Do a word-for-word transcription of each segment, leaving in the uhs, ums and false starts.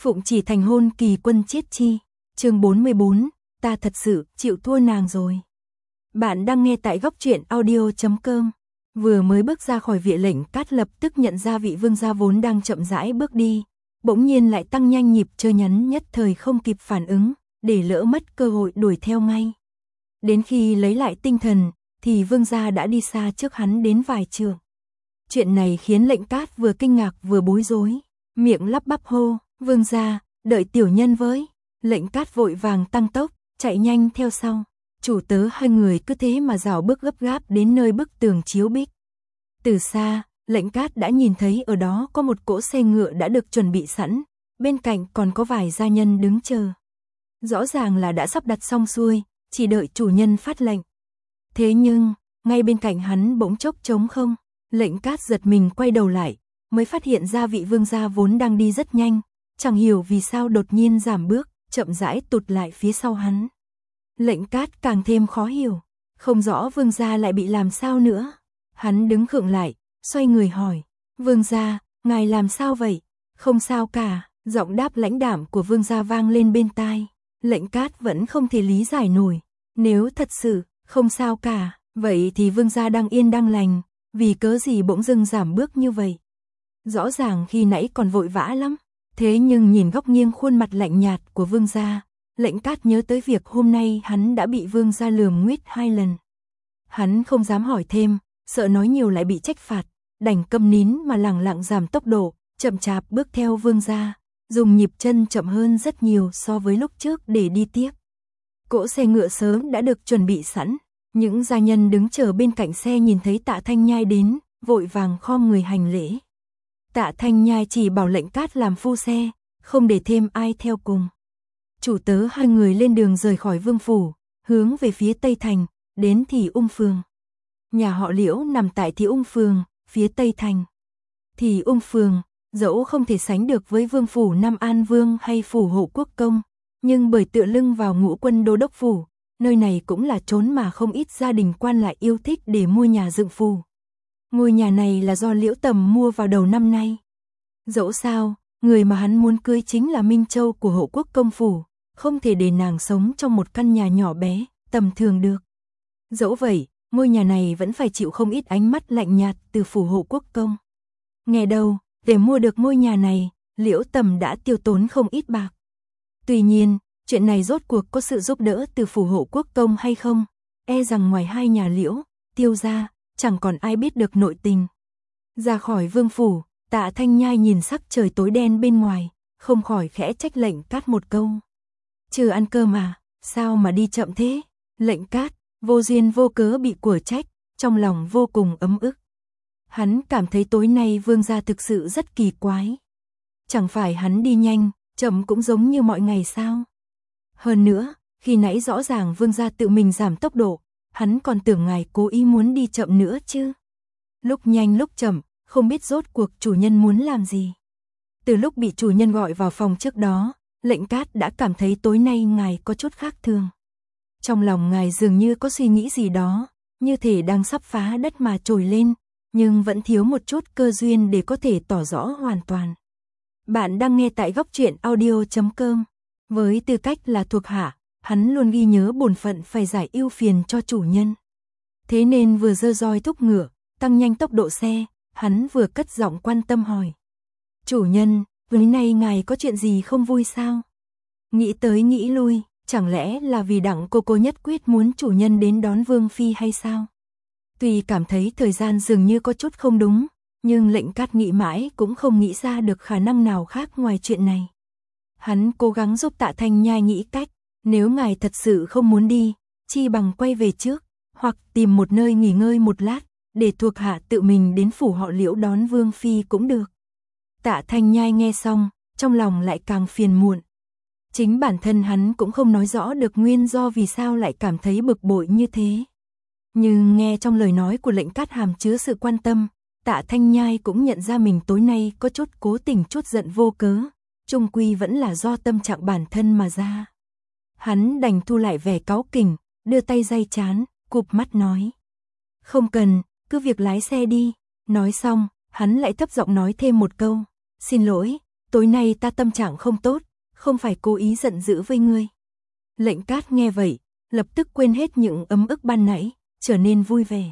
Phụng chỉ thành hôn kỳ quân chiết chi. Chương bốn mươi bốn, ta thật sự chịu thua nàng rồi. Bạn đang nghe tại góc truyện audio chấm com. Vừa mới bước ra khỏi viện Lệnh Cát lập tức nhận ra vị vương gia vốn đang chậm rãi bước đi, bỗng nhiên lại tăng nhanh nhịp chơ nhắn, nhất thời không kịp phản ứng, để lỡ mất cơ hội đuổi theo ngay. Đến khi lấy lại tinh thần, thì vương gia đã đi xa trước hắn đến vài trượng. Chuyện này khiến Lệnh Cát vừa kinh ngạc vừa bối rối, miệng lắp bắp hô, vương gia, đợi tiểu nhân với. Lệnh Cát vội vàng tăng tốc, chạy nhanh theo sau. Chủ tớ hai người cứ thế mà rảo bước gấp gáp đến nơi bức tường chiếu bích. Từ xa, Lệnh Cát đã nhìn thấy ở đó có một cỗ xe ngựa đã được chuẩn bị sẵn, bên cạnh còn có vài gia nhân đứng chờ. Rõ ràng là đã sắp đặt xong xuôi, chỉ đợi chủ nhân phát lệnh. Thế nhưng, ngay bên cạnh hắn bỗng chốc trống không. Lệnh Cát giật mình quay đầu lại, mới phát hiện ra vị vương gia vốn đang đi rất nhanh, chẳng hiểu vì sao đột nhiên giảm bước, chậm rãi tụt lại phía sau hắn. Lệnh Cát càng thêm khó hiểu, không rõ vương gia lại bị làm sao nữa. Hắn đứng khựng lại, xoay người hỏi, vương gia, ngài làm sao vậy? Không sao cả, giọng đáp lãnh đạm của vương gia vang lên bên tai. Lệnh Cát vẫn không thể lý giải nổi, nếu thật sự không sao cả, vậy thì vương gia đang yên đang lành, vì cớ gì bỗng dưng giảm bước như vậy? Rõ ràng khi nãy còn vội vã lắm, thế nhưng nhìn góc nghiêng khuôn mặt lạnh nhạt của vương gia, Lệnh Cát nhớ tới việc hôm nay hắn đã bị vương gia lườm nguýt hai lần. Hắn không dám hỏi thêm, sợ nói nhiều lại bị trách phạt, đành câm nín mà lẳng lặng giảm tốc độ, chậm chạp bước theo vương gia, dùng nhịp chân chậm hơn rất nhiều so với lúc trước để đi tiếp. Cỗ xe ngựa sớm đã được chuẩn bị sẵn, những gia nhân đứng chờ bên cạnh xe nhìn thấy Tạ Thanh Nhai đến, vội vàng khom người hành lễ. Tạ Thanh Nhai chỉ bảo Lệnh Cát làm phu xe, không để thêm ai theo cùng. Chủ tớ hai người lên đường rời khỏi vương phủ, hướng về phía Tây Thành, đến Thì Ung Phường. Nhà họ Liễu nằm tại Thì Ung Phường, phía Tây Thành. Thì Ung Phường, dẫu không thể sánh được với vương phủ Nam An Vương hay phủ Hộ Quốc Công, nhưng bởi tựa lưng vào Ngũ Quân Đô Đốc phủ, nơi này cũng là chốn mà không ít gia đình quan lại yêu thích để mua nhà dựng phủ. Ngôi nhà này là do Liễu Tầm mua vào đầu năm nay. Dẫu sao, người mà hắn muốn cưới chính là Minh Châu của Hộ Quốc Công phủ, không thể để nàng sống trong một căn nhà nhỏ bé, tầm thường được. Dẫu vậy, ngôi nhà này vẫn phải chịu không ít ánh mắt lạnh nhạt từ phủ Hộ Quốc Công. Nghe đâu, để mua được ngôi nhà này, Liễu Tầm đã tiêu tốn không ít bạc. Tuy nhiên, chuyện này rốt cuộc có sự giúp đỡ từ phủ Hộ Quốc Công hay không, e rằng ngoài hai nhà Liễu, Tiêu ra, chẳng còn ai biết được nội tình. Ra khỏi vương phủ, Tạ Thanh Nhai nhìn sắc trời tối đen bên ngoài, không khỏi khẽ trách Lệnh Cát một câu. Chưa ăn cơm mà, sao mà đi chậm thế? Lệnh Cát, vô duyên vô cớ bị của trách, trong lòng vô cùng ấm ức. Hắn cảm thấy tối nay vương gia thực sự rất kỳ quái. Chẳng phải hắn đi nhanh, chậm cũng giống như mọi ngày sao? Hơn nữa, khi nãy rõ ràng vương gia tự mình giảm tốc độ, hắn còn tưởng ngài cố ý muốn đi chậm nữa chứ. Lúc nhanh lúc chậm, không biết rốt cuộc chủ nhân muốn làm gì. Từ lúc bị chủ nhân gọi vào phòng trước đó, Lệnh Cát đã cảm thấy tối nay ngài có chút khác thường. Trong lòng ngài dường như có suy nghĩ gì đó, như thể đang sắp phá đất mà trồi lên, nhưng vẫn thiếu một chút cơ duyên để có thể tỏ rõ hoàn toàn. Bạn đang nghe tại góc truyện audio chấm com. Với tư cách là thuộc hạ, hắn luôn ghi nhớ bổn phận phải giải ưu phiền cho chủ nhân. Thế nên vừa giơ roi thúc ngựa, tăng nhanh tốc độ xe, hắn vừa cất giọng quan tâm hỏi. Chủ nhân, tối nay ngài có chuyện gì không vui sao? Nghĩ tới nghĩ lui, chẳng lẽ là vì đặng cô cô nhất quyết muốn chủ nhân đến đón Vương Phi hay sao? Tuy cảm thấy thời gian dường như có chút không đúng, nhưng Lệnh Cát nghĩ mãi cũng không nghĩ ra được khả năng nào khác ngoài chuyện này. Hắn cố gắng giúp Tạ Thanh Nhai nghĩ cách, nếu ngài thật sự không muốn đi, chi bằng quay về trước, hoặc tìm một nơi nghỉ ngơi một lát, để thuộc hạ tự mình đến phủ họ Liễu đón Vương Phi cũng được. Tạ Thanh Nhai nghe xong, trong lòng lại càng phiền muộn. Chính bản thân hắn cũng không nói rõ được nguyên do vì sao lại cảm thấy bực bội như thế. Nhưng nghe trong lời nói của Lệnh Cát hàm chứa sự quan tâm, Tạ Thanh Nhai cũng nhận ra mình tối nay có chút cố tình chút giận vô cớ, chung quy vẫn là do tâm trạng bản thân mà ra. Hắn đành thu lại vẻ cáu kỉnh, đưa tay day trán, cụp mắt nói. Không cần, cứ việc lái xe đi. Nói xong, hắn lại thấp giọng nói thêm một câu. Xin lỗi, tối nay ta tâm trạng không tốt, không phải cố ý giận dữ với ngươi. Lệnh Cát nghe vậy, lập tức quên hết những ấm ức ban nãy, trở nên vui vẻ.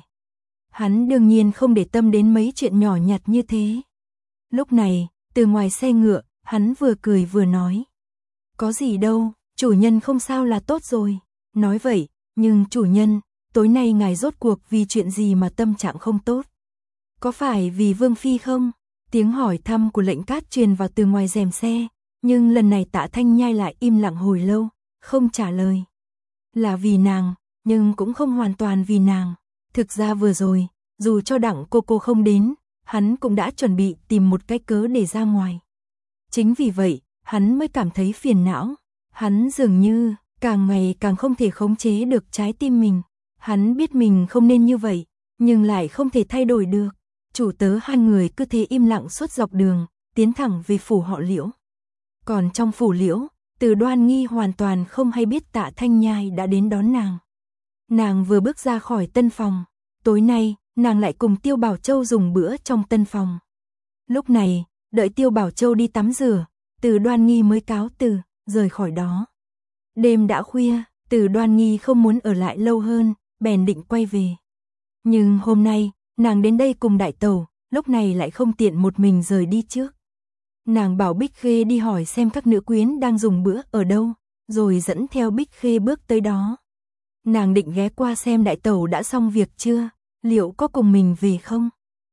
Hắn đương nhiên không để tâm đến mấy chuyện nhỏ nhặt như thế. Lúc này, từ ngoài xe ngựa, hắn vừa cười vừa nói. Có gì đâu, chủ nhân không sao là tốt rồi. Nói vậy, nhưng chủ nhân, tối nay ngài rốt cuộc vì chuyện gì mà tâm trạng không tốt? Có phải vì Vương Phi không? Tiếng hỏi thăm của Lệnh Cát truyền vào từ ngoài rèm xe, nhưng lần này Tạ Thanh Nhai lại im lặng hồi lâu, không trả lời. Là vì nàng, nhưng cũng không hoàn toàn vì nàng. Thực ra vừa rồi, dù cho Đặng cô cô không đến, hắn cũng đã chuẩn bị tìm một cái cớ để ra ngoài. Chính vì vậy, hắn mới cảm thấy phiền não. Hắn dường như càng ngày càng không thể khống chế được trái tim mình. Hắn biết mình không nên như vậy, nhưng lại không thể thay đổi được. Chủ tớ hai người cứ thế im lặng suốt dọc đường, tiến thẳng về phủ họ Liễu. Còn trong phủ Liễu, Từ Đoan Nghi hoàn toàn không hay biết Tạ Thanh Nhai đã đến đón nàng. Nàng vừa bước ra khỏi tân phòng, tối nay, nàng lại cùng Tiêu Bảo Châu dùng bữa trong tân phòng. Lúc này, đợi Tiêu Bảo Châu đi tắm rửa, Từ Đoan Nghi mới cáo từ, rời khỏi đó. Đêm đã khuya, Từ Đoan Nghi không muốn ở lại lâu hơn, bèn định quay về. Nhưng hôm nay, nàng đến đây cùng đại tẩu, lúc này lại không tiện một mình rời đi trước. Nàng bảo Bích Khê đi hỏi xem các nữ quyến đang dùng bữa ở đâu, rồi dẫn theo Bích Khê bước tới đó. Nàng định ghé qua xem đại tẩu đã xong việc chưa, liệu có cùng mình về không?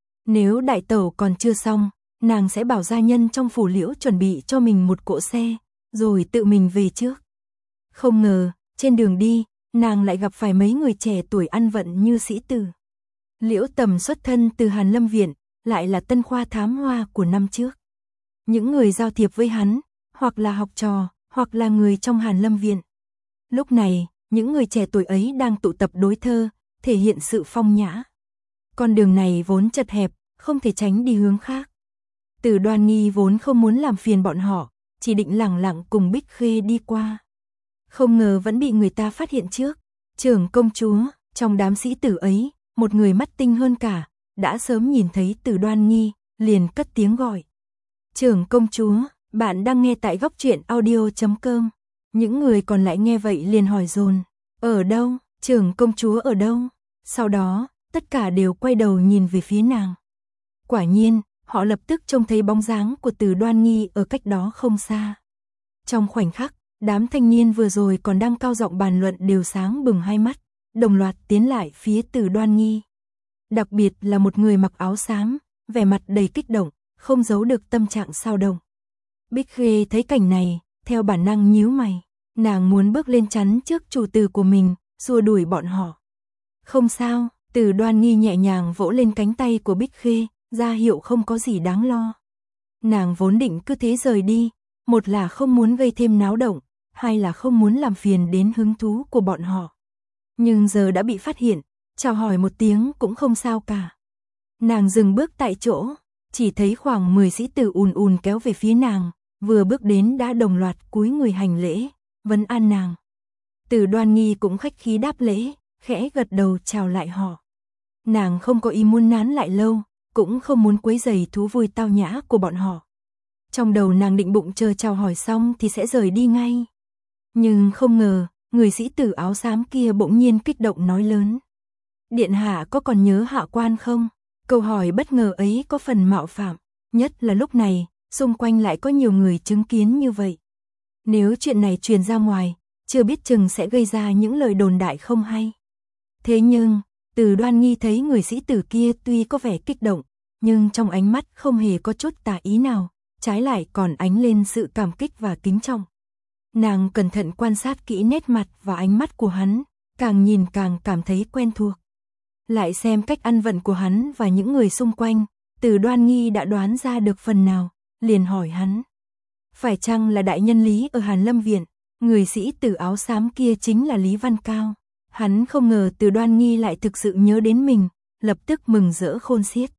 Nếu đại tẩu còn chưa xong, nàng sẽ bảo gia nhân trong phủ Liễu chuẩn bị cho mình một cỗ xe, rồi tự mình về trước. Không ngờ, trên đường đi, nàng lại gặp phải mấy người trẻ tuổi ăn vận như sĩ tử. Liễu Tầm xuất thân từ Hàn Lâm Viện, lại là tân khoa thám hoa của năm trước. Những người giao thiệp với hắn, hoặc là học trò, hoặc là người trong Hàn Lâm Viện. Lúc này, những người trẻ tuổi ấy đang tụ tập đối thơ, thể hiện sự phong nhã. Con đường này vốn chật hẹp, không thể tránh đi hướng khác. Từ Đoan Nghi vốn không muốn làm phiền bọn họ, chỉ định lẳng lặng cùng Bích Khê đi qua. Không ngờ vẫn bị người ta phát hiện trước. Trưởng công chúa, trong đám sĩ tử ấy, một người mắt tinh hơn cả, đã sớm nhìn thấy Từ Đoan Nghi, liền cất tiếng gọi. Trưởng công chúa, bạn đang nghe tại góc truyện audio chấm com. Những người còn lại nghe vậy liền hỏi dồn, ở đâu, trưởng công chúa ở đâu? Sau đó, tất cả đều quay đầu nhìn về phía nàng. Quả nhiên, họ lập tức trông thấy bóng dáng của Từ Đoan Nghi ở cách đó không xa. Trong khoảnh khắc, đám thanh niên vừa rồi còn đang cao giọng bàn luận đều sáng bừng hai mắt, đồng loạt tiến lại phía Từ Đoan Nghi. Đặc biệt là một người mặc áo xám, vẻ mặt đầy kích động, không giấu được tâm trạng sao động. Bích Khê thấy cảnh này, theo bản năng nhíu mày, nàng muốn bước lên chắn trước chủ tử của mình, xua đuổi bọn họ. Không sao, Từ Đoan Nghi nhẹ nhàng vỗ lên cánh tay của Bích Khê, ra hiệu không có gì đáng lo. Nàng vốn định cứ thế rời đi, một là không muốn gây thêm náo động, hai là không muốn làm phiền đến hứng thú của bọn họ. Nhưng giờ đã bị phát hiện, chào hỏi một tiếng cũng không sao cả. Nàng dừng bước tại chỗ, chỉ thấy khoảng mười sĩ tử ùn ùn kéo về phía nàng, vừa bước đến đã đồng loạt cúi người hành lễ, vấn an nàng. Từ Đoan Nghi cũng khách khí đáp lễ, khẽ gật đầu chào lại họ. Nàng không có ý muốn nán lại lâu, cũng không muốn quấy rầy thú vui tao nhã của bọn họ. Trong đầu nàng định bụng chờ chào hỏi xong thì sẽ rời đi ngay. Nhưng không ngờ, người sĩ tử áo xám kia bỗng nhiên kích động nói lớn. Điện hạ có còn nhớ hạ quan không? Câu hỏi bất ngờ ấy có phần mạo phạm, nhất là lúc này, xung quanh lại có nhiều người chứng kiến như vậy. Nếu chuyện này truyền ra ngoài, chưa biết chừng sẽ gây ra những lời đồn đại không hay. Thế nhưng, Từ Đoan Nghi thấy người sĩ tử kia tuy có vẻ kích động, nhưng trong ánh mắt không hề có chút tà ý nào, trái lại còn ánh lên sự cảm kích và kính trọng. Nàng cẩn thận quan sát kỹ nét mặt và ánh mắt của hắn, càng nhìn càng cảm thấy quen thuộc. Lại xem cách ăn vận của hắn và những người xung quanh, Từ Đoan Nghi đã đoán ra được phần nào, liền hỏi hắn. Phải chăng là đại nhân Lý ở Hàn Lâm Viện, người sĩ tử áo xám kia chính là Lý Văn Cao. Hắn không ngờ Từ Đoan Nghi lại thực sự nhớ đến mình, lập tức mừng rỡ khôn xiết.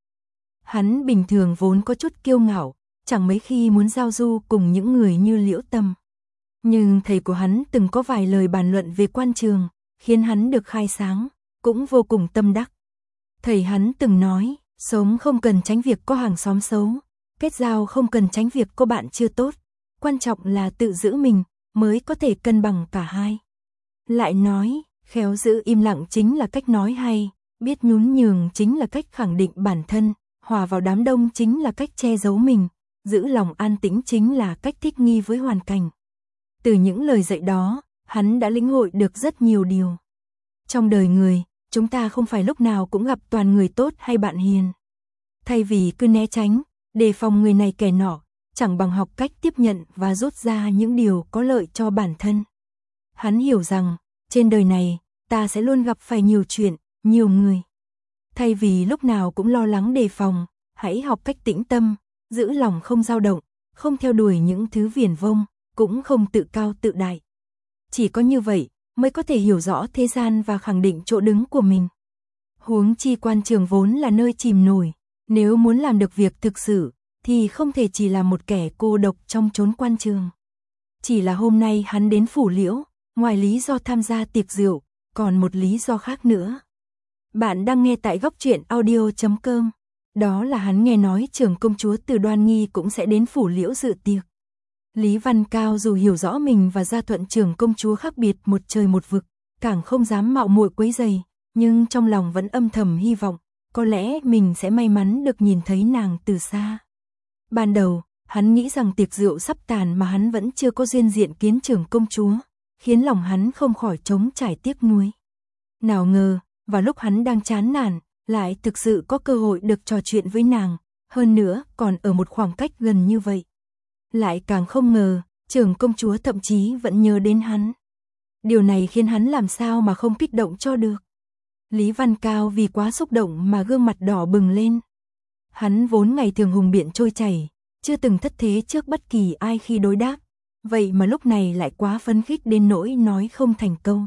Hắn bình thường vốn có chút kiêu ngạo, chẳng mấy khi muốn giao du cùng những người như Liễu Tầm. Nhưng thầy của hắn từng có vài lời bàn luận về quan trường, khiến hắn được khai sáng, cũng vô cùng tâm đắc. Thầy hắn từng nói, sống không cần tránh việc có hàng xóm xấu, Kết giao không cần tránh việc cô bạn chưa tốt, quan trọng là tự giữ mình, mới có thể cân bằng cả hai. Lại nói, khéo giữ im lặng chính là cách nói hay, biết nhún nhường chính là cách khẳng định bản thân, hòa vào đám đông chính là cách che giấu mình, giữ lòng an tĩnh chính là cách thích nghi với hoàn cảnh. Từ những lời dạy đó, hắn đã lĩnh hội được rất nhiều điều. Trong đời người, chúng ta không phải lúc nào cũng gặp toàn người tốt hay bạn hiền. Thay vì cứ né tránh, đề phòng người này kẻ nọ, chẳng bằng học cách tiếp nhận và rút ra những điều có lợi cho bản thân. Hắn hiểu rằng, trên đời này, ta sẽ luôn gặp phải nhiều chuyện, nhiều người. Thay vì lúc nào cũng lo lắng đề phòng, hãy học cách tĩnh tâm, giữ lòng không dao động, không theo đuổi những thứ viển vông, cũng không tự cao tự đại. Chỉ có như vậy, mới có thể hiểu rõ thế gian và khẳng định chỗ đứng của mình. Huống chi quan trường vốn là nơi chìm nổi, nếu muốn làm được việc thực sự, thì không thể chỉ là một kẻ cô độc trong chốn quan trường. Chỉ là hôm nay hắn đến Phủ Liễu, ngoài lý do tham gia tiệc rượu, còn một lý do khác nữa. Bạn đang nghe tại góc truyện audio chấm com. Đó là hắn nghe nói trưởng công chúa Từ Đoan Nghi cũng sẽ đến Phủ Liễu dự tiệc. Lý Văn Cao dù hiểu rõ mình và Gia Thuận trưởng công chúa khác biệt một trời một vực, càng không dám mạo muội quấy rầy, nhưng trong lòng vẫn âm thầm hy vọng, có lẽ mình sẽ may mắn được nhìn thấy nàng từ xa. Ban đầu, hắn nghĩ rằng tiệc rượu sắp tàn mà hắn vẫn chưa có duyên diện kiến trưởng công chúa, khiến lòng hắn không khỏi trống trải tiếc nuối. Nào ngờ, vào lúc hắn đang chán nản, lại thực sự có cơ hội được trò chuyện với nàng, hơn nữa còn ở một khoảng cách gần như vậy. Lại càng không ngờ, trưởng công chúa thậm chí vẫn nhớ đến hắn. Điều này khiến hắn làm sao mà không kích động cho được. Lý Văn Cao vì quá xúc động mà gương mặt đỏ bừng lên. Hắn vốn ngày thường hùng biện trôi chảy, chưa từng thất thế trước bất kỳ ai khi đối đáp, vậy mà lúc này lại quá phấn khích đến nỗi nói không thành câu.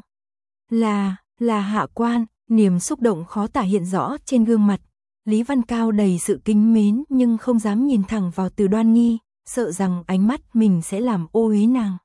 Là, là hạ quan, niềm xúc động khó tả hiện rõ trên gương mặt. Lý Văn Cao đầy sự kính mến nhưng không dám nhìn thẳng vào Từ Đoan Nghi, sợ rằng ánh mắt mình sẽ làm ô uế nàng.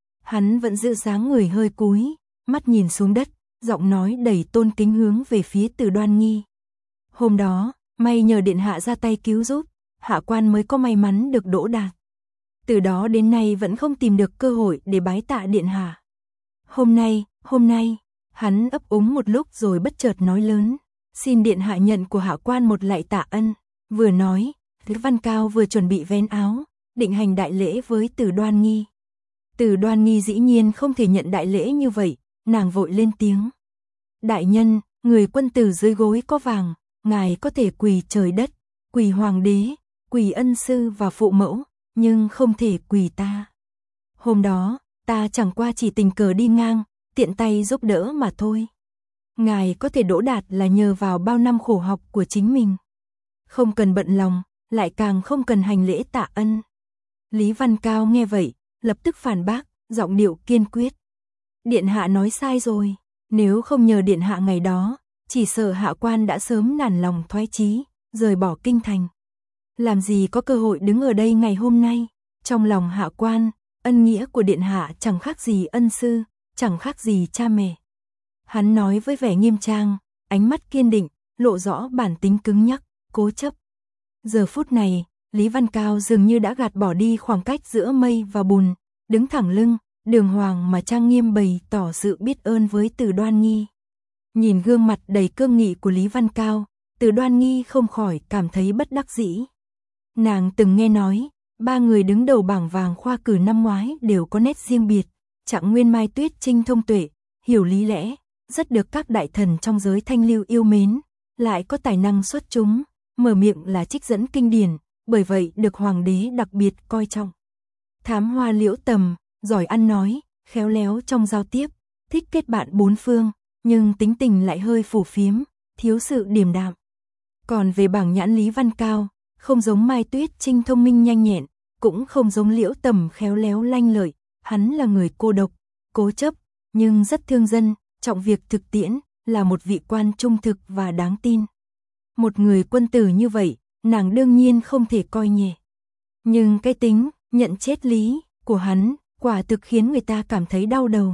Hắn vẫn giữ dáng người hơi cúi, mắt nhìn xuống đất, giọng nói đầy tôn kính hướng về phía Từ Đoan Nghi. Hôm đó, may nhờ điện hạ ra tay cứu giúp, hạ quan mới có may mắn được đỗ đạt. Từ đó đến nay vẫn không tìm được cơ hội để bái tạ điện hạ. Hôm nay, hôm nay, hắn ấp úng một lúc rồi bất chợt nói lớn, xin điện hạ nhận của hạ quan một lạy tạ ân. Vừa nói, Lý Văn Cao vừa chuẩn bị vén áo, định hành đại lễ với Từ Đoan Nghi. Từ Đoan Nghi dĩ nhiên không thể nhận đại lễ như vậy, nàng vội lên tiếng. Đại nhân, người quân tử dưới gối có vàng, ngài có thể quỳ trời đất, quỳ hoàng đế, quỳ ân sư và phụ mẫu, nhưng không thể quỳ ta. Hôm đó, ta chẳng qua chỉ tình cờ đi ngang, tiện tay giúp đỡ mà thôi. Ngài có thể đỗ đạt là nhờ vào bao năm khổ học của chính mình. Không cần bận lòng, lại càng không cần hành lễ tạ ân. Lý Văn Cao nghe vậy, lập tức phản bác, giọng điệu kiên quyết. Điện hạ nói sai rồi, nếu không nhờ điện hạ ngày đó, chỉ sợ hạ quan đã sớm nản lòng thoái chí, rời bỏ kinh thành. Làm gì có cơ hội đứng ở đây ngày hôm nay, trong lòng hạ quan, ân nghĩa của điện hạ chẳng khác gì ân sư, chẳng khác gì cha mẹ. Hắn nói với vẻ nghiêm trang, ánh mắt kiên định, lộ rõ bản tính cứng nhắc, cố chấp. Giờ phút này, Lý Văn Cao dường như đã gạt bỏ đi khoảng cách giữa mây và bùn, đứng thẳng lưng, đường hoàng mà trang nghiêm bày tỏ sự biết ơn với Từ Đoan Nghi. Nhìn gương mặt đầy cương nghị của Lý Văn Cao, Từ Đoan Nghi không khỏi cảm thấy bất đắc dĩ. Nàng từng nghe nói, ba người đứng đầu bảng vàng khoa cử năm ngoái đều có nét riêng biệt, Trạng Nguyên, Mai Tuyết Trinh thông tuệ, hiểu lý lẽ, rất được các đại thần trong giới thanh lưu yêu mến, lại có tài năng xuất chúng, mở miệng là trích dẫn kinh điển, bởi vậy được hoàng đế đặc biệt coi trọng. Thám hoa Liễu Tầm, giỏi ăn nói, khéo léo trong giao tiếp, thích kết bạn bốn phương, nhưng tính tình lại hơi phù phiếm, thiếu sự điềm đạm. Còn về bảng nhãn Lý Văn Cao, không giống Mai Tuyết Trinh thông minh nhanh nhẹn, cũng không giống Liễu Tầm khéo léo lanh lợi, hắn là người cô độc, cố chấp, nhưng rất thương dân, trọng việc thực tiễn, là một vị quan trung thực và đáng tin. Một người quân tử như vậy, nàng đương nhiên không thể coi nhẹ. Nhưng cái tính, nhận chết lý, của hắn, quả thực khiến người ta cảm thấy đau đầu.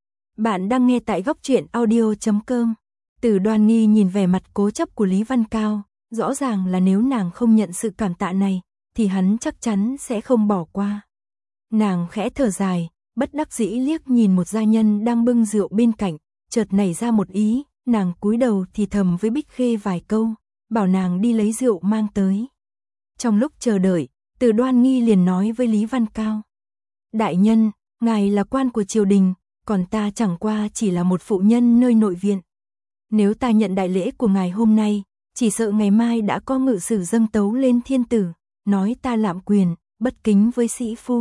Bạn đang nghe tại góc truyện audio chấm com. Từ Đoan Nghi nhìn vẻ mặt cố chấp của Lý Văn Cao, rõ ràng là nếu nàng không nhận sự cảm tạ này, thì hắn chắc chắn sẽ không bỏ qua. Nàng khẽ thở dài, bất đắc dĩ liếc nhìn một gia nhân đang bưng rượu bên cạnh, chợt nảy ra một ý, nàng cúi đầu thì thầm với Bích Khê vài câu, bảo nàng đi lấy rượu mang tới. Trong lúc chờ đợi, Từ Đoan Nghi liền nói với Lý Văn Cao. Đại nhân, ngài là quan của triều đình, còn ta chẳng qua chỉ là một phụ nhân nơi nội viện. Nếu ta nhận đại lễ của ngài hôm nay, chỉ sợ ngày mai đã có ngự sử dâng tấu lên thiên tử, nói ta lạm quyền, bất kính với sĩ phu.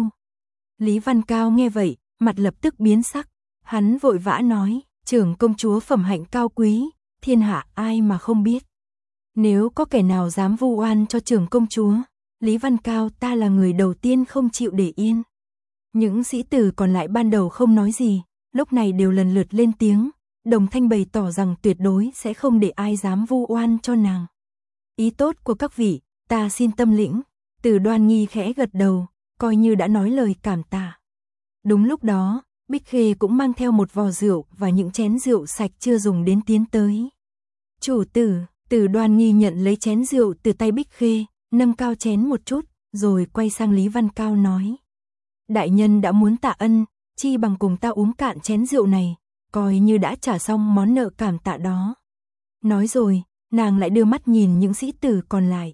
Lý Văn Cao nghe vậy, mặt lập tức biến sắc, hắn vội vã nói, trưởng công chúa phẩm hạnh cao quý, thiên hạ ai mà không biết. Nếu có kẻ nào dám vu oan cho trưởng công chúa, Lý Văn Cao ta là người đầu tiên không chịu để yên. Những sĩ tử còn lại ban đầu không nói gì, lúc này đều lần lượt lên tiếng, đồng thanh bày tỏ rằng tuyệt đối sẽ không để ai dám vu oan cho nàng. Ý tốt của các vị, ta xin tâm lĩnh. Từ Đoan Nghi khẽ gật đầu, coi như đã nói lời cảm tạ. Đúng lúc đó, Bích Khê cũng mang theo một vò rượu và những chén rượu sạch chưa dùng đến tiến tới. Chủ tử, Từ Đoan Nghi nhận lấy chén rượu từ tay Bích Khê, nâng cao chén một chút, rồi quay sang Lý Văn Cao nói. Đại nhân đã muốn tạ ân, chi bằng cùng ta uống cạn chén rượu này, coi như đã trả xong món nợ cảm tạ đó. Nói rồi, nàng lại đưa mắt nhìn những sĩ tử còn lại.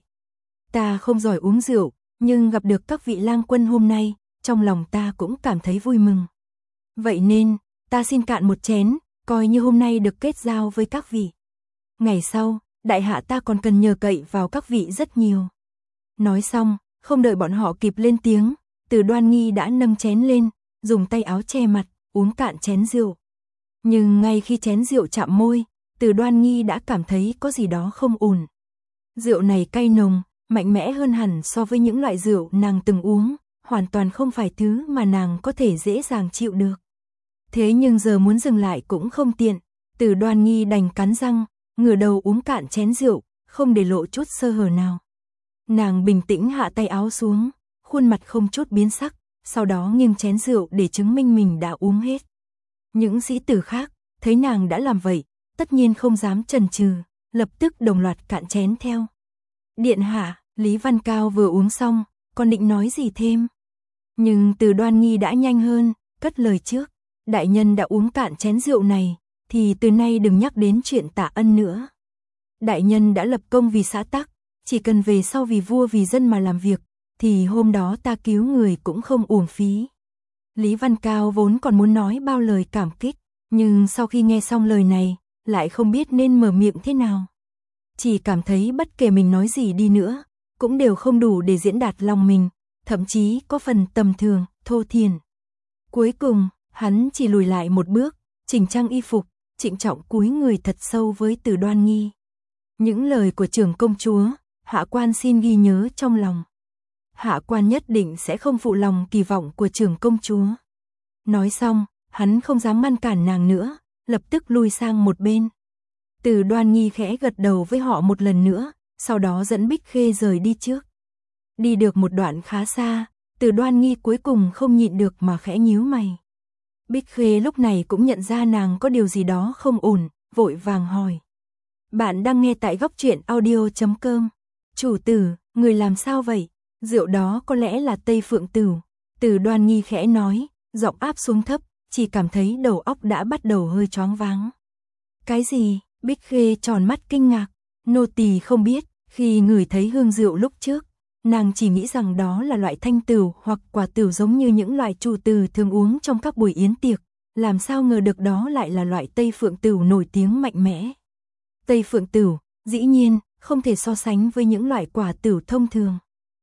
Ta không giỏi uống rượu, nhưng gặp được các vị lang quân hôm nay, trong lòng ta cũng cảm thấy vui mừng. Vậy nên, ta xin cạn một chén, coi như hôm nay được kết giao với các vị. Ngày sau, đại hạ ta còn cần nhờ cậy vào các vị rất nhiều. Nói xong, không đợi bọn họ kịp lên tiếng, Từ Đoan Nghi đã nâng chén lên, dùng tay áo che mặt, uống cạn chén rượu. Nhưng ngay khi chén rượu chạm môi, Từ Đoan Nghi đã cảm thấy có gì đó không ổn. Rượu này cay nồng, mạnh mẽ hơn hẳn so với những loại rượu nàng từng uống, hoàn toàn không phải thứ mà nàng có thể dễ dàng chịu được. Thế nhưng giờ muốn dừng lại cũng không tiện, Từ Đoan Nghi đành cắn răng, ngửa đầu uống cạn chén rượu, không để lộ chút sơ hở nào. Nàng bình tĩnh hạ tay áo xuống, khuôn mặt không chút biến sắc, sau đó nghiêng chén rượu để chứng minh mình đã uống hết. Những sĩ tử khác, thấy nàng đã làm vậy, tất nhiên không dám chần chừ, lập tức đồng loạt cạn chén theo. Điện hạ, Lý Văn Cao vừa uống xong, còn định nói gì thêm. Nhưng Từ Đoan Nghi đã nhanh hơn, cất lời trước. Đại nhân đã uống cạn chén rượu này, thì từ nay đừng nhắc đến chuyện tạ ân nữa. Đại nhân đã lập công vì xã tắc, chỉ cần về sau vì vua vì dân mà làm việc, thì hôm đó ta cứu người cũng không uổng phí. Lý Văn Cao vốn còn muốn nói bao lời cảm kích, nhưng sau khi nghe xong lời này, lại không biết nên mở miệng thế nào. Chỉ cảm thấy bất kể mình nói gì đi nữa, cũng đều không đủ để diễn đạt lòng mình, thậm chí có phần tầm thường, thô thiển. Cuối cùng, hắn chỉ lùi lại một bước, chỉnh trang y phục, trịnh trọng cúi người thật sâu với Từ Đoan Nghi. Những lời của trưởng công chúa, hạ quan xin ghi nhớ trong lòng. Hạ quan nhất định sẽ không phụ lòng kỳ vọng của trưởng công chúa. Nói xong, hắn không dám ngăn cản nàng nữa, lập tức lui sang một bên. Từ Đoan Nghi khẽ gật đầu với họ một lần nữa, sau đó dẫn Bích Khê rời đi trước. Đi được một đoạn khá xa, Từ Đoan Nghi cuối cùng không nhịn được mà khẽ nhíu mày. Bích Khê lúc này cũng nhận ra nàng có điều gì đó không ổn, vội vàng hỏi. Bạn đang nghe tại góc truyện audio chấm com. Chủ tử, người làm sao vậy? Rượu đó có lẽ là Tây Phượng Tửu. Từ Đoan Nghi khẽ nói, giọng áp xuống thấp, chỉ cảm thấy đầu óc đã bắt đầu hơi choáng váng. Cái gì? Bích Khê tròn mắt kinh ngạc. Nô tỳ không biết, khi ngửi thấy hương rượu lúc trước, nàng chỉ nghĩ rằng đó là loại thanh tửu hoặc quả tửu giống như những loại chủ tử thường uống trong các buổi yến tiệc, làm sao ngờ được đó lại là loại Tây Phượng Tửu nổi tiếng mạnh mẽ. Tây Phượng Tửu, dĩ nhiên, không thể so sánh với những loại quả tửu thông thường.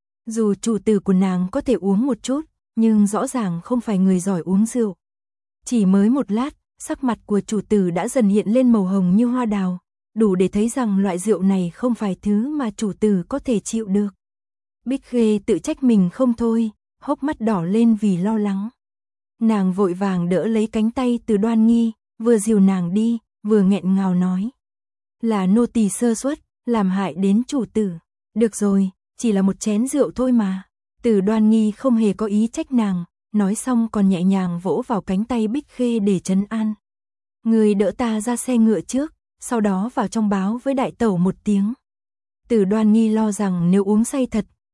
Dù chủ tử của nàng có thể uống một chút, nhưng rõ ràng không phải người giỏi uống rượu. Chỉ mới một lát, sắc mặt của chủ tử đã dần hiện lên màu hồng như hoa đào, đủ để thấy rằng loại rượu này không phải thứ mà chủ tử có thể chịu được. Bích Khê tự trách mình không thôi, hốc mắt đỏ lên vì lo lắng. Nàng vội vàng đỡ lấy cánh tay Từ Đoan Nghi, vừa dìu nàng đi, vừa nghẹn ngào nói. Là nô tỳ sơ suất, làm hại đến chủ tử. Được rồi, chỉ là một chén rượu thôi mà. Từ Đoan Nghi không hề có ý trách nàng, nói xong còn nhẹ nhàng vỗ vào cánh tay Bích Khê để trấn an. Người đỡ ta ra xe ngựa trước, sau đó vào trong báo với đại tẩu một tiếng. Từ Đoan Nghi lo rằng nếu uống say thật,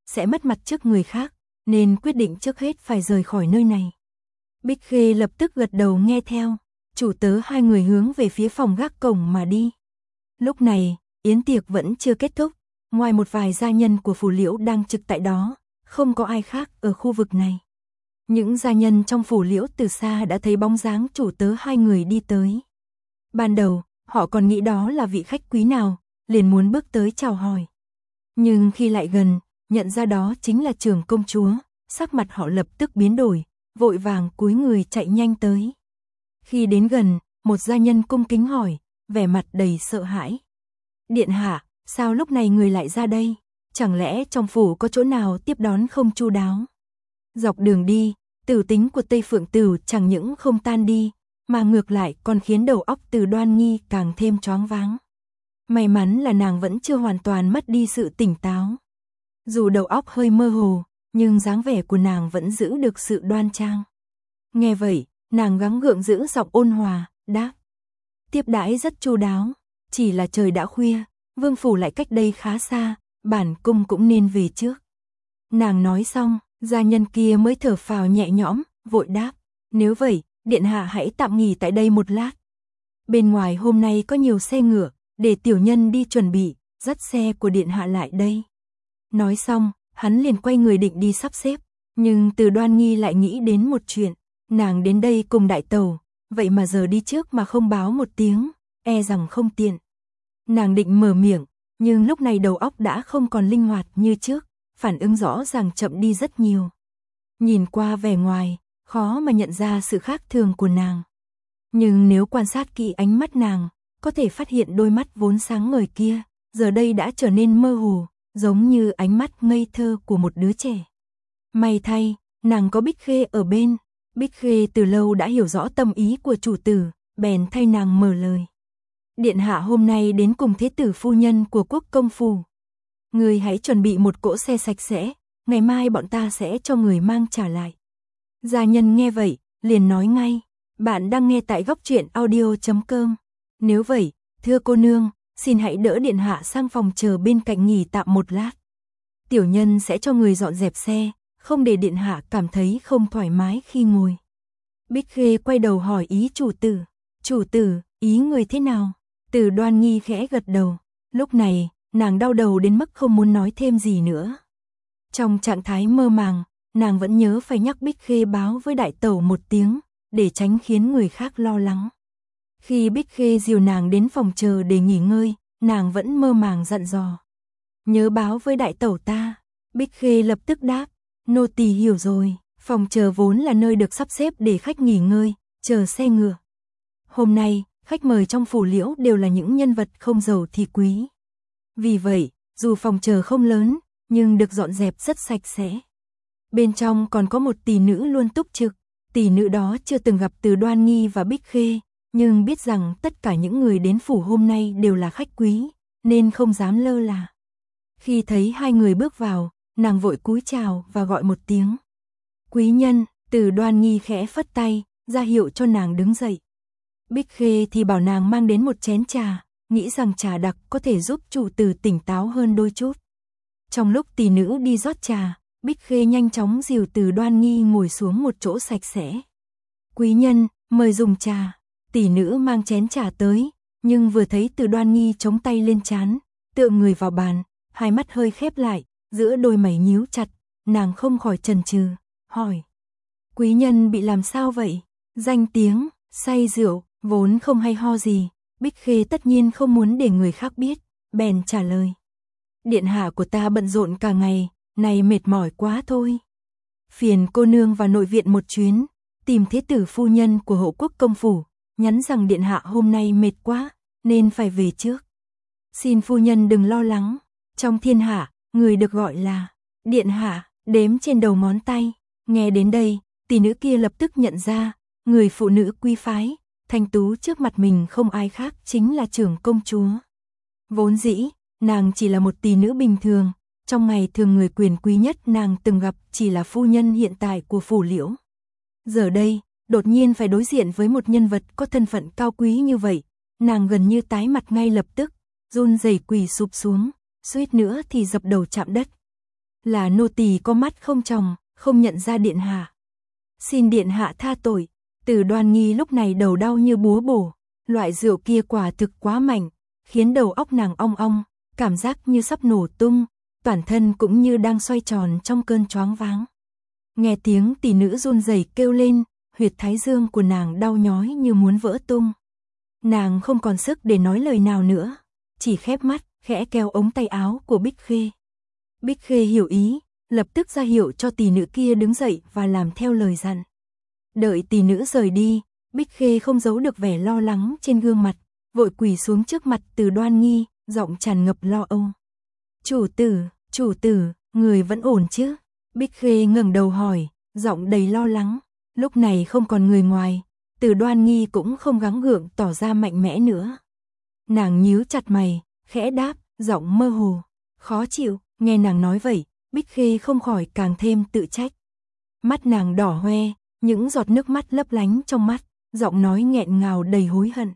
sẽ mất mặt trước người khác, nên quyết định trước hết phải rời khỏi nơi này. Bích Khê lập tức gật đầu nghe theo, chủ tớ hai người hướng về phía phòng gác cổng mà đi. Lúc này, yến tiệc vẫn chưa kết thúc, ngoài một vài gia nhân của phủ Liễu đang trực tại đó, không có ai khác ở khu vực này. Những gia nhân trong phủ Liễu từ xa đã thấy bóng dáng chủ tớ hai người đi tới. Ban đầu, họ còn nghĩ đó là vị khách quý nào, liền muốn bước tới chào hỏi. Nhưng khi lại gần, nhận ra đó chính là trưởng công chúa, sắc mặt họ lập tức biến đổi, vội vàng cúi người chạy nhanh tới. Khi đến gần, một gia nhân cung kính hỏi, vẻ mặt đầy sợ hãi. Điện hạ, sao lúc này người lại ra đây? Chẳng lẽ trong phủ có chỗ nào tiếp đón không chu đáo? Dọc đường đi, tử tính của Tây Phượng Tử chẳng những không tan đi, mà ngược lại còn khiến đầu óc Từ Đoan Nghi càng thêm choáng váng. May mắn là nàng vẫn chưa hoàn toàn mất đi sự tỉnh táo. Dù đầu óc hơi mơ hồ, nhưng dáng vẻ của nàng vẫn giữ được sự đoan trang. Nghe vậy, nàng gắng gượng giữ giọng ôn hòa, đáp. Tiếp đãi rất chu đáo, chỉ là trời đã khuya, vương phủ lại cách đây khá xa, bản cung cũng nên về trước. Nàng nói xong, gia nhân kia mới thở phào nhẹ nhõm, vội đáp. Nếu vậy, điện hạ hãy tạm nghỉ tại đây một lát. Bên ngoài hôm nay có nhiều xe ngựa, để tiểu nhân đi chuẩn bị, dắt xe của điện hạ lại đây. Nói xong, hắn liền quay người định đi sắp xếp, nhưng Từ Đoan Nghi lại nghĩ đến một chuyện, nàng đến đây cùng đại tẩu, vậy mà giờ đi trước mà không báo một tiếng, e rằng không tiện. Nàng định mở miệng, nhưng lúc này đầu óc đã không còn linh hoạt như trước, phản ứng rõ ràng chậm đi rất nhiều. Nhìn qua vẻ ngoài, khó mà nhận ra sự khác thường của nàng. Nhưng nếu quan sát kỹ ánh mắt nàng, có thể phát hiện đôi mắt vốn sáng ngời kia, giờ đây đã trở nên mơ hồ, giống như ánh mắt ngây thơ của một đứa trẻ. May thay, nàng có Bích Khê ở bên, Bích Khê từ lâu đã hiểu rõ tâm ý của chủ tử, bèn thay nàng mở lời. Điện hạ hôm nay đến cùng thế tử phu nhân của quốc công phủ. Người hãy chuẩn bị một cỗ xe sạch sẽ, ngày mai bọn ta sẽ cho người mang trả lại. Gia nhân nghe vậy, liền nói ngay, bạn đang nghe tại góc truyện audio chấm com. Nếu vậy, thưa cô nương, xin hãy đỡ điện hạ sang phòng chờ bên cạnh nghỉ tạm một lát. Tiểu nhân sẽ cho người dọn dẹp xe, không để điện hạ cảm thấy không thoải mái khi ngồi. Bích Khê quay đầu hỏi ý chủ tử. Chủ tử, ý người thế nào? Từ Đoan Nghi khẽ gật đầu. Lúc này, nàng đau đầu đến mức không muốn nói thêm gì nữa. Trong trạng thái mơ màng, nàng vẫn nhớ phải nhắc Bích Khê báo với đại tẩu một tiếng, để tránh khiến người khác lo lắng. Khi Bích Khê dìu nàng đến phòng chờ để nghỉ ngơi, nàng vẫn mơ màng dặn dò. Nhớ báo với đại tẩu ta. Bích Khê lập tức đáp. Nô tỳ hiểu rồi, phòng chờ vốn là nơi được sắp xếp để khách nghỉ ngơi, chờ xe ngựa. Hôm nay, khách mời trong phủ Liễu đều là những nhân vật không giàu thì quý. Vì vậy, dù phòng chờ không lớn, nhưng được dọn dẹp rất sạch sẽ. Bên trong còn có một tỷ nữ luôn túc trực, tỷ nữ đó chưa từng gặp Từ Đoan Nghi và Bích Khê, nhưng biết rằng tất cả những người đến phủ hôm nay đều là khách quý, nên không dám lơ là. Khi thấy hai người bước vào, nàng vội cúi chào và gọi một tiếng. Quý nhân, Từ Đoan Nghi khẽ phất tay, ra hiệu cho nàng đứng dậy. Bích Khê thì bảo nàng mang đến một chén trà, nghĩ rằng trà đặc có thể giúp chủ tử tỉnh táo hơn đôi chút. Trong lúc tỷ nữ đi rót trà, Bích Khê nhanh chóng dìu Từ Đoan Nghi ngồi xuống một chỗ sạch sẽ. Quý nhân, mời dùng trà. Tỷ nữ mang chén trà tới, nhưng vừa thấy Từ Đoan Nghi chống tay lên trán, tựa người vào bàn, hai mắt hơi khép lại, giữa đôi mày nhíu chặt, nàng không khỏi chần chừ, hỏi. Quý nhân bị làm sao vậy? Danh tiếng, say rượu, vốn không hay ho gì, Bích Khê tất nhiên không muốn để người khác biết, bèn trả lời. Điện hạ của ta bận rộn cả ngày, này mệt mỏi quá thôi. Phiền cô nương vào nội viện một chuyến, tìm thế tử phu nhân của hộ quốc công phủ, nhắn rằng điện hạ hôm nay mệt quá, nên phải về trước. Xin phu nhân đừng lo lắng, trong thiên hạ, người được gọi là điện hạ, đếm trên đầu ngón tay. Nghe đến đây, tỷ nữ kia lập tức nhận ra, người phụ nữ quý phái, thanh tú trước mặt mình không ai khác chính là trưởng công chúa. Vốn dĩ, nàng chỉ là một tỷ nữ bình thường, trong ngày thường người quyền quý nhất nàng từng gặp chỉ là phu nhân hiện tại của phủ Liễu. Giờ đây, đột nhiên phải đối diện với một nhân vật có thân phận cao quý như vậy, nàng gần như tái mặt ngay lập tức, run rẩy quỳ sụp xuống, suýt nữa thì dập đầu chạm đất. là nô tỳ có mắt không tròng, không nhận ra điện hạ. Xin điện hạ tha tội. Từ Đoan Nghi lúc này đầu đau như búa bổ, loại rượu kia quả thực quá mạnh, khiến đầu óc nàng ong ong, cảm giác như sắp nổ tung, toàn thân cũng như đang xoay tròn trong cơn choáng váng. Nghe tiếng tỷ nữ run rẩy kêu lên, huyệt thái dương của nàng đau nhói như muốn vỡ tung. Nàng không còn sức để nói lời nào nữa, chỉ khép mắt, khẽ kéo ống tay áo của Bích Khê. Bích Khê hiểu ý, lập tức ra hiệu cho tỷ nữ kia đứng dậy và làm theo lời dặn. Đợi tỷ nữ rời đi, Bích Khê không giấu được vẻ lo lắng trên gương mặt, vội quỳ xuống trước mặt Từ Đoan Nghi, giọng tràn ngập lo âu. Chủ tử, chủ tử, người vẫn ổn chứ? Bích Khê ngẩng đầu hỏi, giọng đầy lo lắng. Lúc này không còn người ngoài, Từ Đoan Nghi cũng không gắng gượng tỏ ra mạnh mẽ nữa. Nàng nhíu chặt mày, khẽ đáp, giọng mơ hồ, khó chịu. Nghe nàng nói vậy, Bích Khê không khỏi càng thêm tự trách. Mắt nàng đỏ hoe, những giọt nước mắt lấp lánh trong mắt, giọng nói nghẹn ngào đầy hối hận.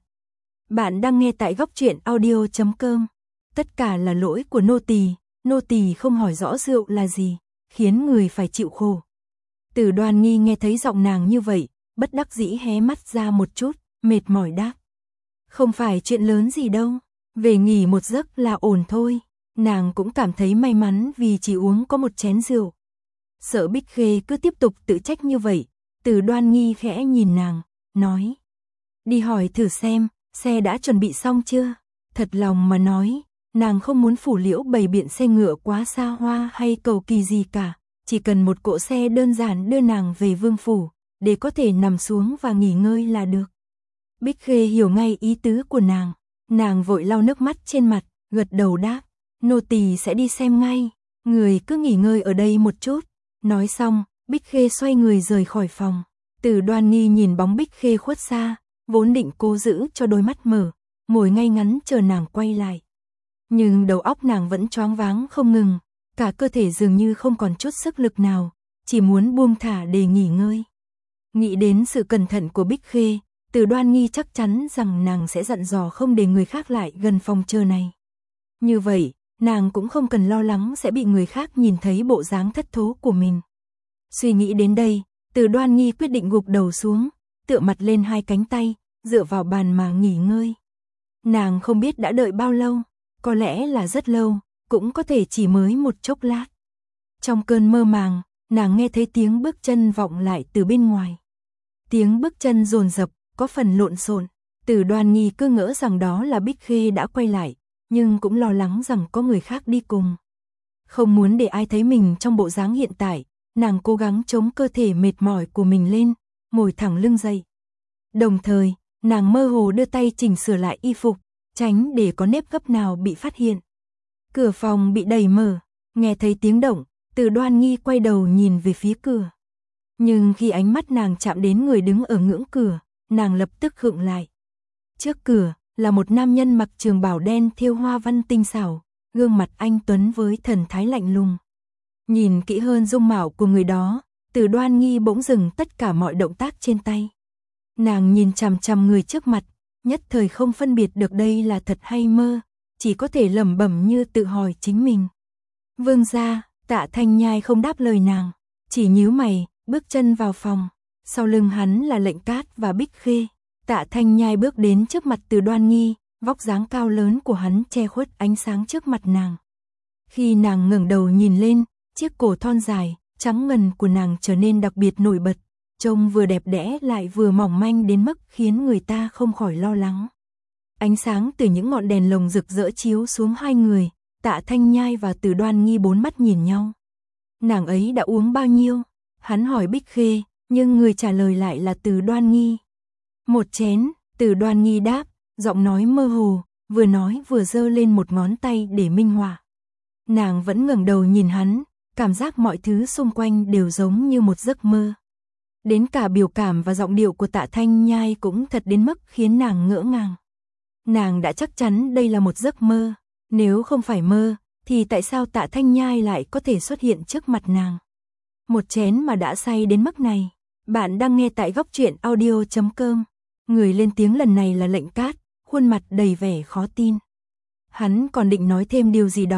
Bạn đang nghe tại góc truyện audio chấm com. Tất cả là lỗi của nô tỳ, nô tỳ không hỏi rõ rượu là gì, khiến người phải chịu khổ. Từ Đoan Nghi nghe thấy giọng nàng như vậy, bất đắc dĩ hé mắt ra một chút, mệt mỏi đáp. Không phải chuyện lớn gì đâu, về nghỉ một giấc là ổn thôi. Nàng cũng cảm thấy may mắn vì chỉ uống có một chén rượu. Sợ Bích Khê cứ tiếp tục tự trách như vậy, Từ Đoan Nghi khẽ nhìn nàng, nói. Đi hỏi thử xem, xe đã chuẩn bị xong chưa? Thật lòng mà nói, nàng không muốn phủ liễu bày biện xe ngựa quá xa hoa hay cầu kỳ gì cả. Chỉ cần một cỗ xe đơn giản đưa nàng về vương phủ, để có thể nằm xuống và nghỉ ngơi là được. Bích Khê hiểu ngay ý tứ của nàng, nàng vội lau nước mắt trên mặt, gật đầu đáp. Nô tỳ sẽ đi xem ngay, người cứ nghỉ ngơi ở đây một chút. Nói xong, Bích Khê xoay người rời khỏi phòng. Từ Đoan Nghi nhìn bóng Bích Khê khuất xa, vốn định cố giữ cho đôi mắt mở, ngồi ngay ngắn chờ nàng quay lại. Nhưng đầu óc nàng vẫn choáng váng không ngừng, cả cơ thể dường như không còn chút sức lực nào, chỉ muốn buông thả để nghỉ ngơi. Nghĩ đến sự cẩn thận của Bích Khê, Từ Đoan Nghi chắc chắn rằng nàng sẽ dặn dò không để người khác lại gần phòng chờ này. Như vậy, nàng cũng không cần lo lắng sẽ bị người khác nhìn thấy bộ dáng thất thố của mình. Suy nghĩ đến đây, Từ Đoan Nghi quyết định gục đầu xuống, tựa mặt lên hai cánh tay, dựa vào bàn mà nghỉ ngơi. Nàng không biết đã đợi bao lâu, có lẽ là rất lâu, cũng có thể chỉ mới một chốc lát. Trong cơn mơ màng, nàng nghe thấy tiếng bước chân vọng lại từ bên ngoài. Tiếng bước chân dồn dập, có phần lộn xộn. Từ Đoan Nghi cứ ngỡ rằng đó là Bích Khê đã quay lại, nhưng cũng lo lắng rằng có người khác đi cùng. Không muốn để ai thấy mình trong bộ dáng hiện tại, nàng cố gắng chống cơ thể mệt mỏi của mình lên, ngồi thẳng lưng dậy. Đồng thời, nàng mơ hồ đưa tay chỉnh sửa lại y phục, tránh để có nếp gấp nào bị phát hiện. Cửa phòng bị đẩy mở, nghe thấy tiếng động, Từ Đoan Nghi quay đầu nhìn về phía cửa. Nhưng khi ánh mắt nàng chạm đến người đứng ở ngưỡng cửa, nàng lập tức khựng lại. Trước cửa là một nam nhân mặc trường bào đen thêu hoa văn tinh xảo, gương mặt anh tuấn với thần thái lạnh lùng. Nhìn kỹ hơn dung mạo của người đó, Từ Đoan Nghi bỗng dừng tất cả mọi động tác trên tay. Nàng nhìn chằm chằm người trước mặt, nhất thời không phân biệt được đây là thật hay mơ, chỉ có thể lẩm bẩm như tự hỏi chính mình. Vương gia, Tạ Thanh Nhai không đáp lời nàng, chỉ nhíu mày, bước chân vào phòng. Sau lưng hắn là Lệnh Cát và Bích Khê. Tạ Thanh Nhai bước đến trước mặt Từ Đoan Nghi, vóc dáng cao lớn của hắn che khuất ánh sáng trước mặt nàng. Khi nàng ngẩng đầu nhìn lên, chiếc cổ thon dài, trắng ngần của nàng trở nên đặc biệt nổi bật, trông vừa đẹp đẽ lại vừa mỏng manh đến mức khiến người ta không khỏi lo lắng. Ánh sáng từ những ngọn đèn lồng rực rỡ chiếu xuống hai người, Tạ Thanh Nhai và Từ Đoan Nghi bốn mắt nhìn nhau. Nàng ấy đã uống bao nhiêu? Hắn hỏi Bích Khê, nhưng người trả lời lại là Từ Đoan Nghi. Một chén, Từ Đoan Nghi đáp, giọng nói mơ hồ, vừa nói vừa giơ lên một ngón tay để minh họa. Nàng vẫn ngẩng đầu nhìn hắn, cảm giác mọi thứ xung quanh đều giống như một giấc mơ. Đến cả biểu cảm và giọng điệu của Tạ Thanh Nhai cũng thật đến mức khiến nàng ngỡ ngàng. Nàng đã chắc chắn đây là một giấc mơ, nếu không phải mơ, thì tại sao Tạ Thanh Nhai lại có thể xuất hiện trước mặt nàng? Một chén mà đã say đến mức này. Bạn đang nghe tại góc truyện audio chấm com. Người lên tiếng lần này là Lệnh Cát, khuôn mặt đầy vẻ khó tin. Hắn còn định nói thêm điều gì đó,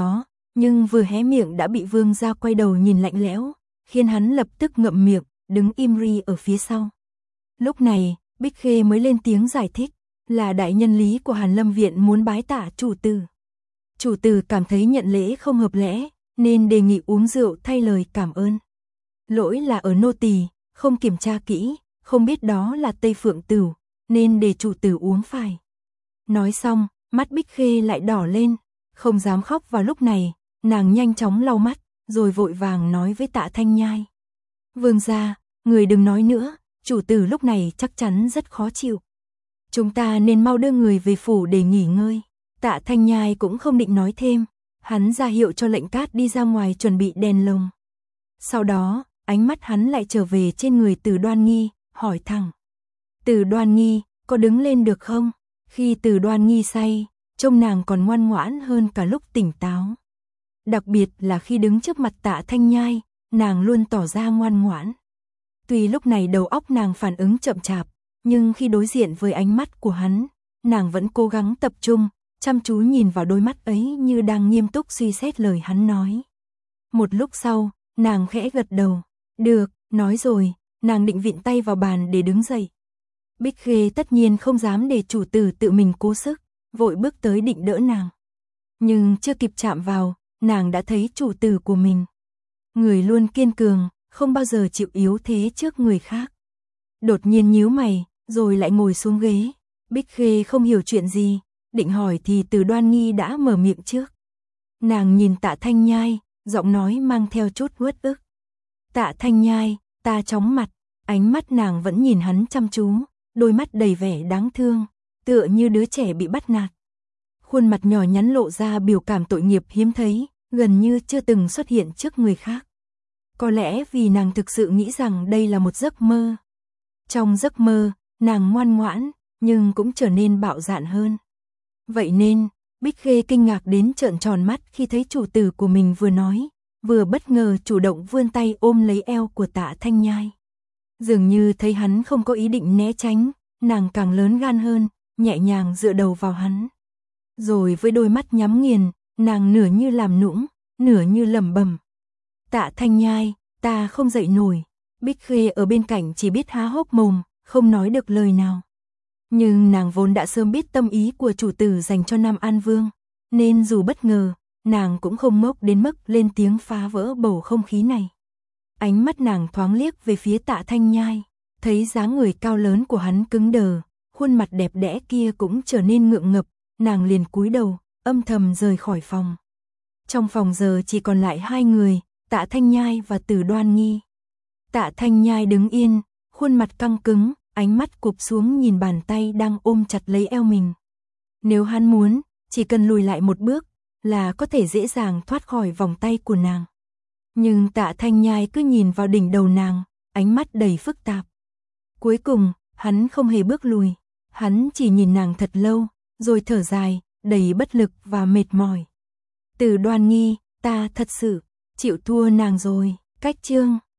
nhưng vừa hé miệng đã bị Vương gia quay đầu nhìn lạnh lẽo, khiến hắn lập tức ngậm miệng, đứng im ri ở phía sau. Lúc này, Bích Khê mới lên tiếng giải thích, là đại nhân lý của Hàn Lâm viện muốn bái tạ chủ tử. Chủ tử cảm thấy nhận lễ không hợp lẽ, nên đề nghị uống rượu thay lời cảm ơn. Lỗi là ở nô tỳ, không kiểm tra kỹ, không biết đó là Tây Phượng Tửu, nên để chủ tử uống phải. Nói xong, mắt Bích Khê lại đỏ lên, không dám khóc vào lúc này, nàng nhanh chóng lau mắt, rồi vội vàng nói với Tạ Thanh Nhai. Vương gia, người đừng nói nữa, chủ tử lúc này chắc chắn rất khó chịu. Chúng ta nên mau đưa người về phủ để nghỉ ngơi. Tạ Thanh Nhai cũng không định nói thêm, hắn ra hiệu cho Lệnh Cát đi ra ngoài chuẩn bị đèn lồng. Sau đó, ánh mắt hắn lại trở về trên người Từ Đoan Nghi, hỏi thẳng. Từ Đoan Nghi, có đứng lên được không? Khi Từ Đoan Nghi say, trông nàng còn ngoan ngoãn hơn cả lúc tỉnh táo. Đặc biệt là khi đứng trước mặt Tạ Thanh Nhai, nàng luôn tỏ ra ngoan ngoãn. Tuy lúc này đầu óc nàng phản ứng chậm chạp, nhưng khi đối diện với ánh mắt của hắn, nàng vẫn cố gắng tập trung, chăm chú nhìn vào đôi mắt ấy như đang nghiêm túc suy xét lời hắn nói. Một lúc sau, nàng khẽ gật đầu. Được, nói rồi, nàng định vịn tay vào bàn để đứng dậy. Bích Khê tất nhiên không dám để chủ tử tự mình cố sức, vội bước tới định đỡ nàng. Nhưng chưa kịp chạm vào, nàng đã thấy chủ tử của mình. Người luôn kiên cường, không bao giờ chịu yếu thế trước người khác. Đột nhiên nhíu mày, rồi lại ngồi xuống ghế. Bích Khê không hiểu chuyện gì, định hỏi thì Từ Đoan Nghi đã mở miệng trước. Nàng nhìn Tạ Thanh Nhai, giọng nói mang theo chút uất ức. Tạ Thanh Nhai, ta chóng mặt, ánh mắt nàng vẫn nhìn hắn chăm chú, đôi mắt đầy vẻ đáng thương, tựa như đứa trẻ bị bắt nạt. Khuôn mặt nhỏ nhắn lộ ra biểu cảm tội nghiệp hiếm thấy, gần như chưa từng xuất hiện trước người khác. Có lẽ vì nàng thực sự nghĩ rằng đây là một giấc mơ. Trong giấc mơ, nàng ngoan ngoãn, nhưng cũng trở nên bạo dạn hơn. Vậy nên, Bích Khê kinh ngạc đến trợn tròn mắt khi thấy chủ tử của mình vừa nói, vừa bất ngờ chủ động vươn tay ôm lấy eo của Tạ Thanh Nhai. Dường như thấy hắn không có ý định né tránh, nàng càng lớn gan hơn, nhẹ nhàng dựa đầu vào hắn. Rồi với đôi mắt nhắm nghiền, nàng nửa như làm nũng, nửa như lẩm bẩm. Tạ Thanh Nhai, ta không dậy nổi. Bích Khê ở bên cạnh chỉ biết há hốc mồm, không nói được lời nào. Nhưng nàng vốn đã sớm biết tâm ý của chủ tử dành cho Nam An Vương, nên dù bất ngờ, nàng cũng không ngốc đến mức lên tiếng phá vỡ bầu không khí này. Ánh mắt nàng thoáng liếc về phía Tạ Thanh Nhai, thấy dáng người cao lớn của hắn cứng đờ, khuôn mặt đẹp đẽ kia cũng trở nên ngượng ngập, nàng liền cúi đầu, âm thầm rời khỏi phòng. Trong phòng giờ chỉ còn lại hai người, Tạ Thanh Nhai và Từ Đoan Nghi. Tạ Thanh Nhai đứng yên, khuôn mặt căng cứng, ánh mắt cụp xuống nhìn bàn tay đang ôm chặt lấy eo mình. Nếu hắn muốn, chỉ cần lùi lại một bước, là có thể dễ dàng thoát khỏi vòng tay của nàng. Nhưng Tạ Thanh Nhai cứ nhìn vào đỉnh đầu nàng, ánh mắt đầy phức tạp. Cuối cùng, hắn không hề bước lùi, hắn chỉ nhìn nàng thật lâu, rồi thở dài, đầy bất lực và mệt mỏi. Từ Đoan Nghi, ta thật sự chịu thua nàng rồi. Cách chương